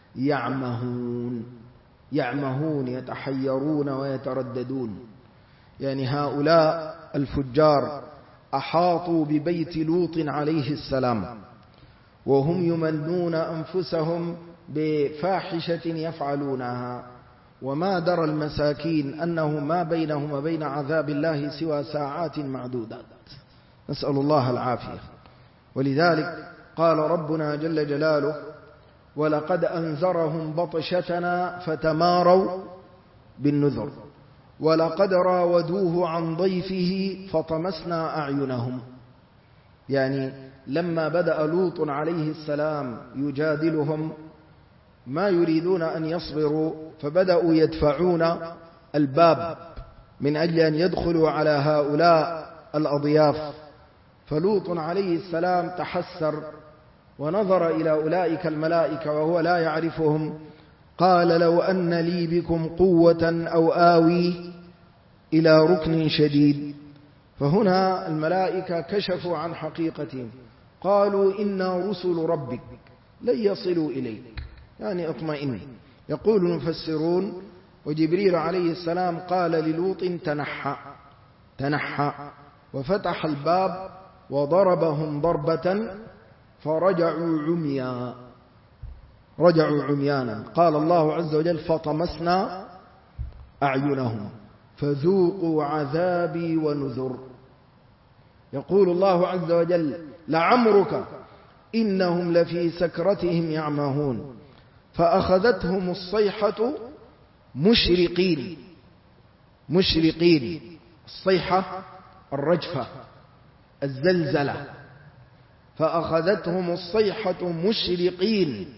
يعمهون يتحيرون ويترددون. يعني هؤلاء الفجار أحاطوا ببيت لوط عليه السلام وهم يمنون أنفسهم بفاحشة يفعلونها، وما درى المساكين أنه ما بينهم وبين عذاب الله سوى ساعات معدودات، نسأل الله العافية. ولذلك قال ربنا جل جلاله: ولقد أنذرهم بطشتنا فتماروا بالنذر. ولقد راودوه عن ضيفه فطمسنا أعينهم، يعني لما بدأ لوط عليه السلام يجادلهم ما يريدون أن يصبروا، فبدأوا يدفعون الباب من أجل أن يدخلوا على هؤلاء الأضياف. فلوط عليه السلام تحسر ونظر إلى أولئك الملائكة وهو لا يعرفهم، قال لو أن لي بكم قوة أو آوي إلى ركن شديد. فهنا الملائكة كشفوا عن حقيقتهم، قالوا إنا رسل ربك لن يصلوا إليك، يعني اطمئن. يقول المفسرون وجبريل عليه السلام قال للوط تنحى وفتح الباب وضربهم ضربة فرجعوا عميانا. قال الله عز وجل فطمسنا أعينهم فذوقوا عذابي ونذر. يقول الله عز وجل لعمرك إنهم لفي سكرتهم يعمهون فأخذتهم الصيحة مشرقين. الصيحة الرجفة الزلزلة. فأخذتهم الصيحة مشرقين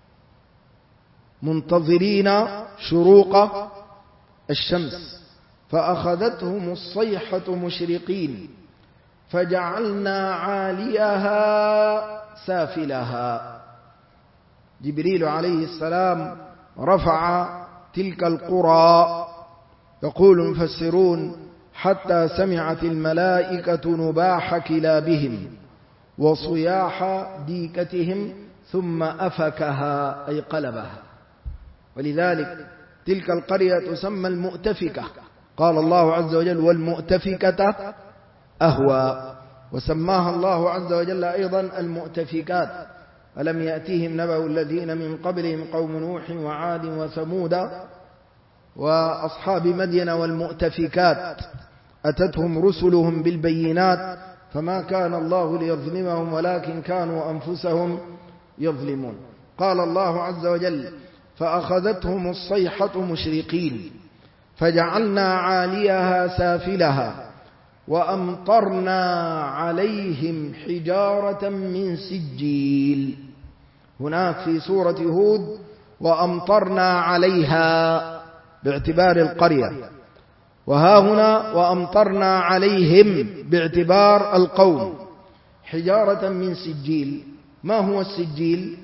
منتظرين شروق الشمس. فأخذتهم الصيحة مشرقين فجعلنا عاليها سافلها. جبريل عليه السلام رفع تلك القرى. يقول المفسرون حتى سمعت الملائكة نباح كلابهم وصياح ديكتهم ثم أفكها أي قلبها. ولذلك تلك القرية تسمى المؤتفكة. قال الله عز وجل والمؤتفكة أهوى، وسماها الله عز وجل أيضا المؤتفكات. ألم يأتيهم نبأ الذين من قبلهم قوم نوح وعاد وثمود وأصحاب مدين والمؤتفكات أتتهم رسلهم بالبينات فما كان الله ليظلمهم ولكن كانوا أنفسهم يظلمون. قال الله عز وجل فأخذتهم الصيحة مشرقين فجعلنا عاليها سافلها وأمطرنا عليهم حجارة من سجيل. هناك في سورة هود وأمطرنا عليها باعتبار القرية، وها هنا وأمطرنا عليهم باعتبار القوم حجارة من سجيل. ما هو السجيل؟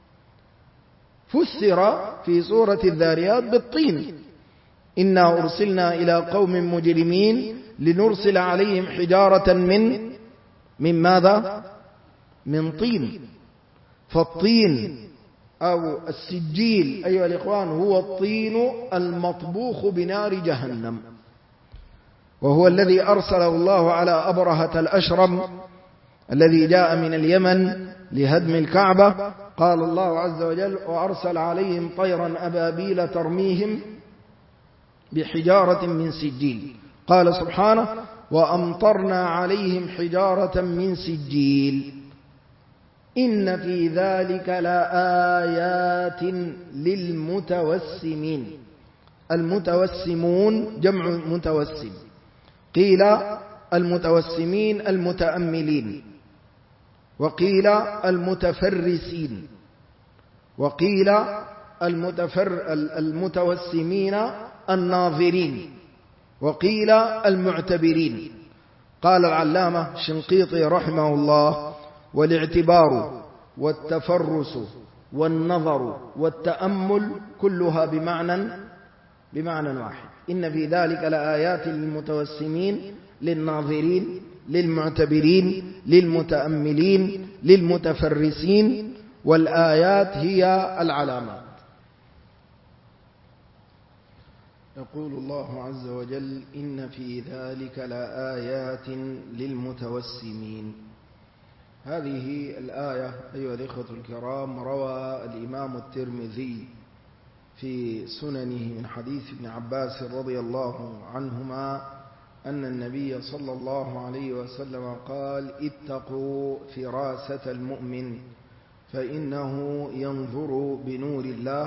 فسر في سورة الذاريات بالطين. إنا أرسلنا إلى قوم مجرمين لنرسل عليهم حجارة من ماذا؟ من طين. فالطين أو السجيل أيها الإخوان هو الطين المطبوخ بنار جهنم، وهو الذي أرسله الله على أبرهة الأشرم الذي جاء من اليمن لهدم الكعبة. قال الله عز وجل وأرسل عليهم طيرا أبابيل ترميهم بحجارة من سجيل. قال سبحانه وأمطرنا عليهم حجارة من سجيل إن في ذلك لآيات للمتوسمين. المتوسمون جمع متوسم، قيل المتوسمين المتأملين، وقيل المتفرسين، وقيل المتوسمين الناظرين، وقيل المعتبرين. قال العلامة الشنقيطي رحمه الله والاعتبار والتفرس والنظر والتأمل كلها بمعنى واحد. إن في ذلك لآيات للمتوسمين للناظرين للمعتبرين للمتأملين للمتفرسين، والآيات هي العلامات. يقول الله عز وجل إن في ذلك لآيات للمتوسمين. هذه الآية أيها الإخوة الكرام روى الإمام الترمذي في سننه من حديث ابن عباس رضي الله عنهما أن النبي صلى الله عليه وسلم قال اتقوا فراسة المؤمن فإنه ينظر بنور الله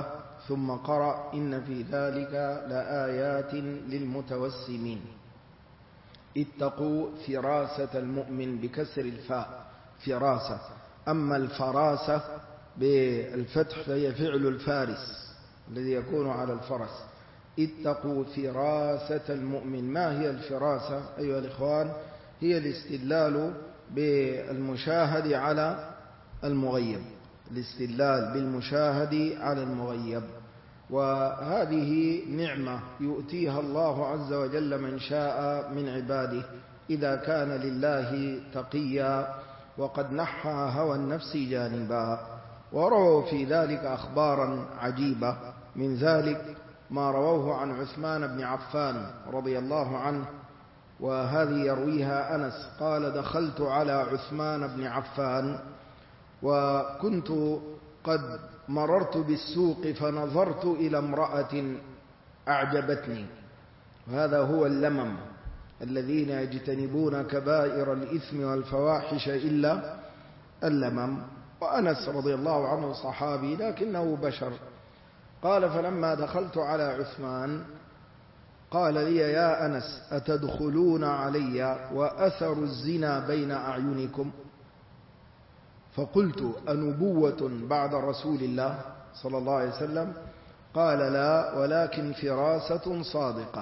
ثم قرأ إن في ذلك لآيات للمتوسمين. اتقوا فراسة المؤمن بكسر الفاء، فراسة. أما الفراسة بالفتح فهي فعل الفارس الذي يكون على الفرس. اتقوا فراسة المؤمن. ما هي الفراسة أيها الإخوان؟ هي الاستدلال بالمشاهد على المغيب، الاستدلال بالمشاهد على المغيب. وهذه نعمة يؤتيها الله عز وجل من شاء من عباده إذا كان لله تقيا وقد نحى هوى النفس جانبا. ورووا في ذلك أخبارا عجيبة، من ذلك ما رووه عن عثمان بن عفان رضي الله عنه، وهذه يرويها أنس قال: دخلت على عثمان بن عفان وكنت قد مررت بالسوق فنظرت إلى امرأة أعجبتني. وهذا هو اللمم، الذين يجتنبون كبائر الإثم والفواحش إلا اللمم. وأنس رضي الله عنه صحابي لكنه بشر. قال: فلما دخلت على عثمان قال لي: يا أنس أتدخلون علي وأثر الزنا بين أعينكم؟ فقلت: أنبوة بعد رسول الله صلى الله عليه وسلم؟ قال: لا، ولكن فراسة صادقة.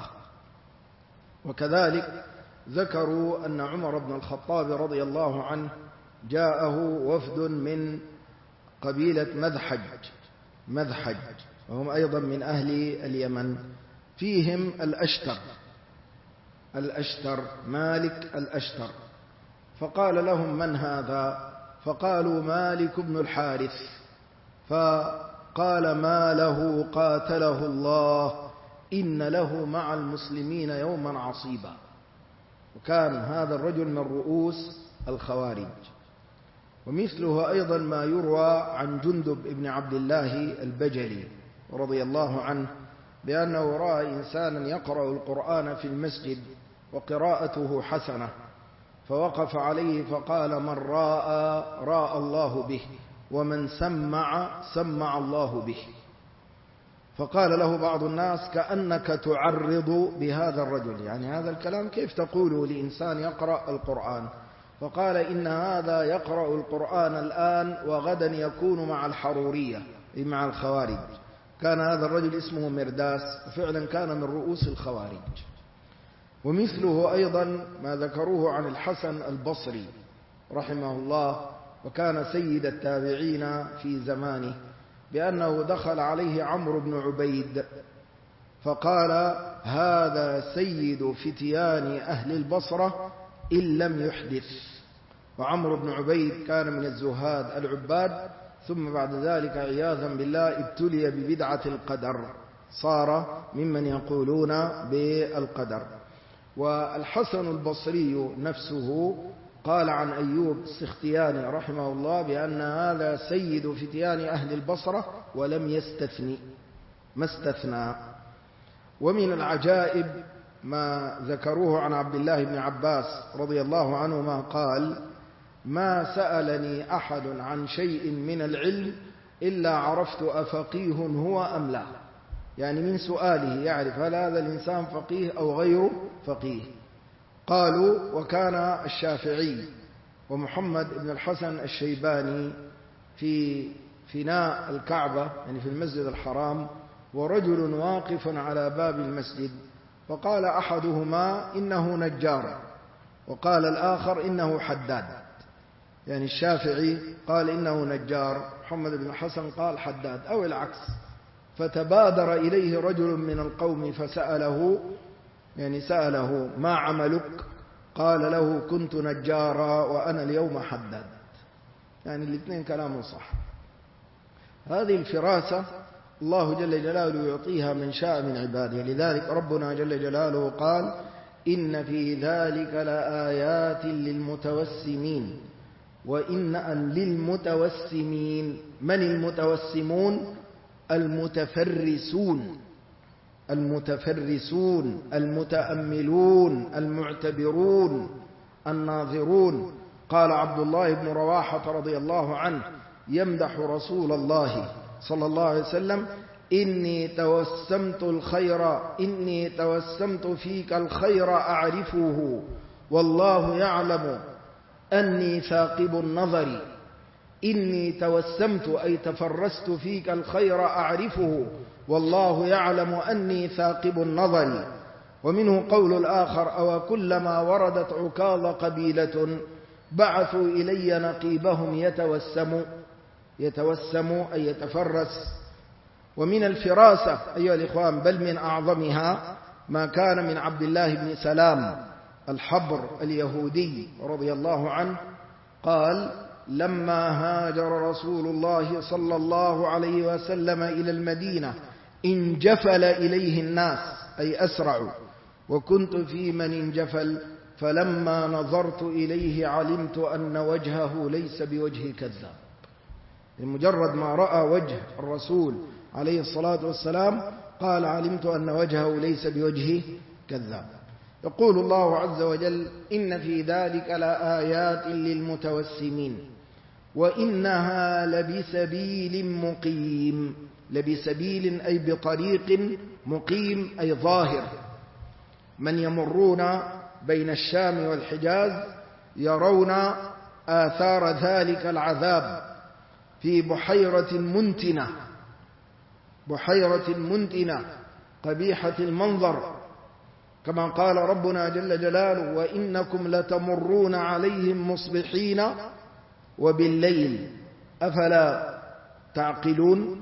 وكذلك ذكروا أن عمر بن الخطاب رضي الله عنه جاءه وفد من قبيلة مذحج، وهم أيضا من أهل اليمن، فيهم الأشتر مالك الأشتر. فقال لهم: من هذا؟ فقالوا: مالك بن الحارث. فقال: ما له قاتله الله، إن له مع المسلمين يوما عصيبا. وكان هذا الرجل من رؤوس الخوارج. ومثله أيضا ما يروى عن جندب بن عبد الله البجلي رضي الله عنه بأنه رأى إنسانا يقرأ القرآن في المسجد وقراءته حسنة، فوقف عليه فقال: من راء الله به، ومن سمع الله به. فقال له بعض الناس: كأنك تعرض بهذا الرجل، يعني هذا الكلام كيف تقوله لإنسان يقرأ القرآن؟ فقال: إن هذا يقرأ القرآن الآن وغدا يكون مع الحرورية، أي مع الخوارج. كان هذا الرجل اسمه مرداس، وفعلا كان من رؤوس الخوارج. ومثله أيضا ما ذكروه عن الحسن البصري رحمه الله، وكان سيد التابعين في زمانه، بأنه دخل عليه عمرو بن عبيد فقال: هذا سيد فتيان أهل البصرة إن لم يحدث. وعمرو بن عبيد كان من الزهاد العباد، ثم بعد ذلك عياذا بالله ابتلي ببدعة القدر، صار ممن يقولون بالقدر. والحسن البصري نفسه قال عن أيوب السختياني رحمه الله بأن هذا سيد فتيان أهل البصرة ولم ما استثنى. ومن العجائب ما ذكروه عن عبد الله بن عباس رضي الله عنهما قال: ما سألني أحد عن شيء من العلم إلا عرفت أفقيه هو أم لا، يعني من سؤاله يعرف هل هذا الإنسان فقيه أو غير فقيه. قالوا: وكان الشافعي ومحمد بن الحسن الشيباني في فناء الكعبة، يعني في المسجد الحرام، ورجل واقف على باب المسجد، فقال أحدهما: إنه نجار، وقال الآخر: إنه حداد. يعني الشافعي قال إنه نجار، محمد بن الحسن قال حداد، أو العكس. فتبادر إليه رجل من القوم فسأله، يعني سأله: ما عملك؟ قال له: كنت نجارا وأنا اليوم حداد. يعني الاثنين كلام صح. هذه الفراسة الله جل جلاله يعطيها من شاء من عباده، لذلك ربنا جل جلاله قال: إن في ذلك لآيات للمتوسمين. وإن للمتوسمين، من المتوسمون؟ المتفرسون المتأملون المعتبرون الناظرون. قال عبد الله بن رواحة رضي الله عنه يمدح رسول الله صلى الله عليه وسلم: إني توسمت فيك الخير أعرفه والله يعلم أني ثاقب النظر. إني توسمت أي تفرست فيك الخير أعرفه والله يعلم أني ثاقب النظر. ومنه قول الآخر: أو كلما وردت عكاظ قبيلة بعثوا إلي نقيبهم يتوسم أي يتفرس. ومن الفراسة أيها الإخوان بل من أعظمها ما كان من عبد الله بن سلام الحبر اليهودي رضي الله عنه قال: لما هاجر رسول الله صلى الله عليه وسلم إلى المدينة انجفل إليه الناس أي أسرعوا، وكنت في من انجفل، فلما نظرت إليه علمت أن وجهه ليس بوجه كذاب. لمجرد ما رأى وجه الرسول عليه الصلاة والسلام قال: علمت أن وجهه ليس بوجه كذاب. يقول الله عز وجل: إن في ذلك لآيات للمتوسمين وإنها لبسبيل مقيم. لبسبيل أي بطريق مقيم أي ظاهر. من يمرون بين الشام والحجاز يرون آثار ذلك العذاب في بحيرة منتنة قبيحة المنظر، كما قال ربنا جل جلاله: وإنكم لتمرون عليهم مصبحين وبالليل أفلا تعقلون.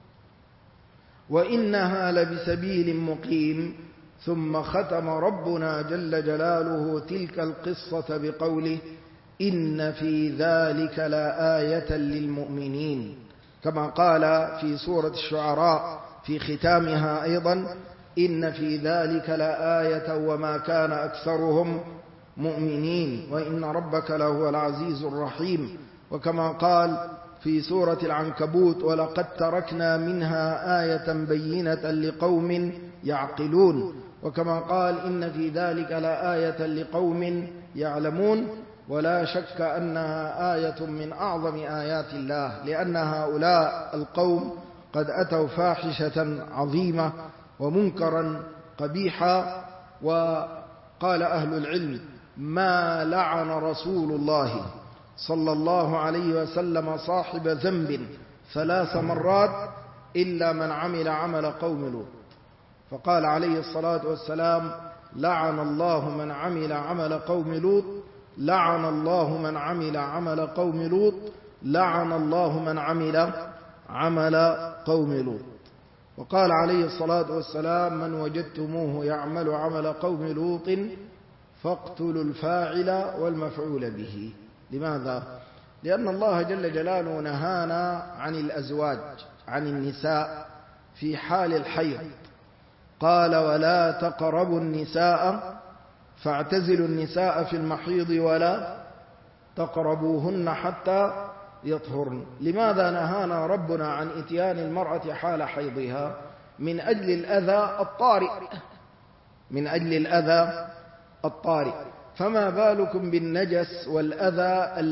وإنها لبسبيل مقيم. ثم ختم ربنا جل جلاله تلك القصة بقوله: إن في ذلك لآية للمؤمنين، كما قال في سورة الشعراء في ختامها أيضا: إن في ذلك لآية وما كان أكثرهم مؤمنين وإن ربك لهو العزيز الرحيم. وكما قال في سورة العنكبوت: ولقد تركنا منها آية بينة لقوم يعقلون. وكما قال: إن في ذلك لآية لقوم يعلمون. ولا شك أنها آية من أعظم آيات الله، لأن هؤلاء القوم قد أتوا فاحشة عظيمة ومنكرا قبيحا. وقال أهل العلم: ما لعن رسول الله صلى الله عليه وسلم صاحب ذنب 3 مرات إلا من عمل عمل قوم لوط. فقال عليه الصلاة والسلام: لعن الله من عمل عمل قوم لوط، لعن الله من عمل عمل قوم لوط، لعن الله من عمل عمل قوم لوط. وقال عليه الصلاة والسلام: من وجدتموه يعمل عمل قوم لوط فاقتلوا الفاعل والمفعول به. لماذا؟ لأن الله جل جلاله نهانا عن الأزواج، عن النساء في حال الحيض. قال: ولا تقربوا النساء فاعتزلوا النساء في المحيض ولا تقربوهن حتى يطهرن. لماذا نهانا ربنا عن إتيان المرأة حال حيضها؟ من أجل الأذى الطارئ، من أجل الأذى الطارئ. فما بالكم بالنجس والأذى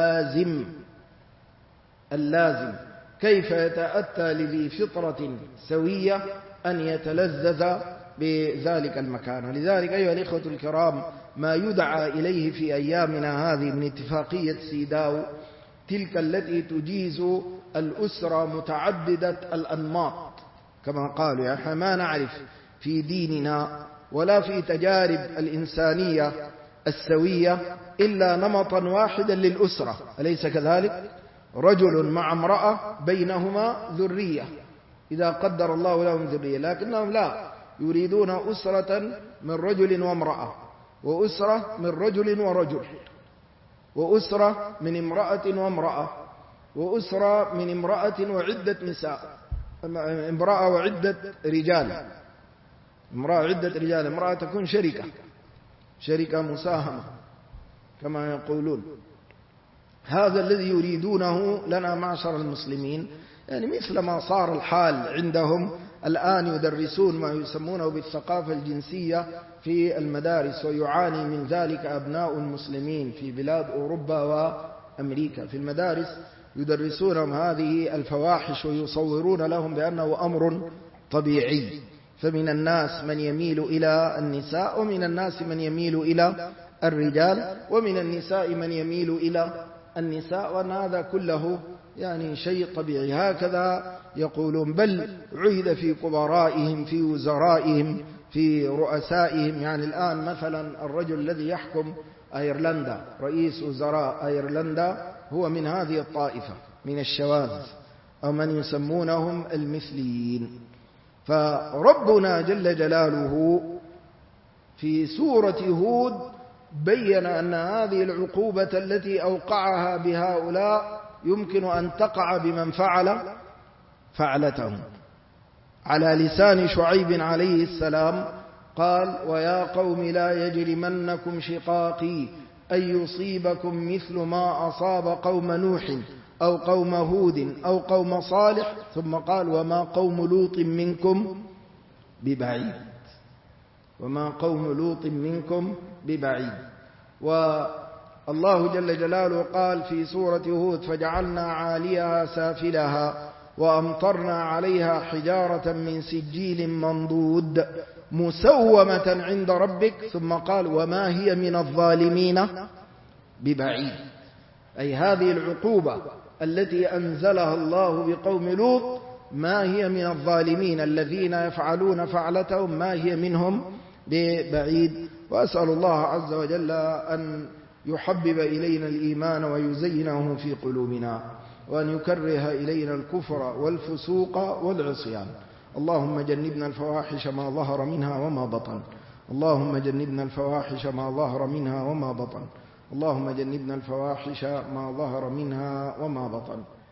اللازم؟ كيف يتأتى لذي فطرة سوية أن يتلذذ بذلك المكان؟ لذلك أيها الإخوة الكرام، ما يدعى إليه في أيامنا هذه من اتفاقية سيداو، تلك التي تجيز الأسرة متعددة الأنماط كما قالوا. احنا ما نعرف في ديننا ولا في تجارب الإنسانية السوية إلا نمطا واحدا للأسرة، أليس كذلك؟ رجل مع امرأة بينهما ذرية إذا قدر الله لهم ذرية، لكنهم لا، يريدون أسرة من رجل وامرأة، وأسرة من رجل ورجل، وأسرة من امرأة وامرأة، وأسرة من امرأة وعدة نساء، امرأة وعدة رجال، امرأة وعدة رجال، امرأة تكون شركة مساهمة كما يقولون. هذا الذي يريدونه لنا معشر المسلمين، يعني مثل ما صار الحال عندهم الآن، يدرسون ما يسمونه بالثقافة الجنسية في المدارس، ويعاني من ذلك أبناء المسلمين في بلاد أوروبا وأمريكا. في المدارس يدرسونهم هذه الفواحش ويصورون لهم بأنه أمر طبيعي. فمن الناس من يميل إلى النساء، ومن الناس من يميل إلى الرجال، ومن النساء من يميل إلى النساء، وأن هذا كله يعني شيء طبيعي. هكذا يقولون. بل عهد في كبرائهم، في وزرائهم، في رؤسائهم. يعني الآن مثلا الرجل الذي يحكم أيرلندا، رئيس وزراء أيرلندا، هو من هذه الطائفة من الشواذ، أو من يسمونهم المثليين. فربنا جل جلاله في سورة هود بين أن هذه العقوبة التي أوقعها بهؤلاء يمكن أن تقع بمن فعل فعلتهم. على لسان شعيب عليه السلام قال: ويا قوم لا يجرمنكم شقاقي أن يصيبكم مثل ما أصاب قوم نوح أو قوم هود أو قوم صالح، ثم قال: وما قوم لوط منكم ببعيد. وما قوم لوط منكم ببعيد. والله جل جلاله قال في سورة هود: فجعلنا عاليها سافلها وأمطرنا عليها حجارة من سجيل منضود مسومة عند ربك، ثم قال: وما هي من الظالمين ببعيد. أي هذه العقوبة التي أنزلها الله بقوم لوط ما هي من الظالمين الذين يفعلون فعلتهم، ما هي منهم ببعيد. وأسأل الله عز وجل أن يحبب إلينا الإيمان ويزينه في قلوبنا، وأن يكره إلينا الكفر والفسوق والعصيان. اللهم جنبنا الفواحش ما ظهر منها وما بطن. اللهم جنبنا الفواحش ما ظهر منها وما بطن. اللهم جنبنا الفواحش ما ظهر منها وما بطن.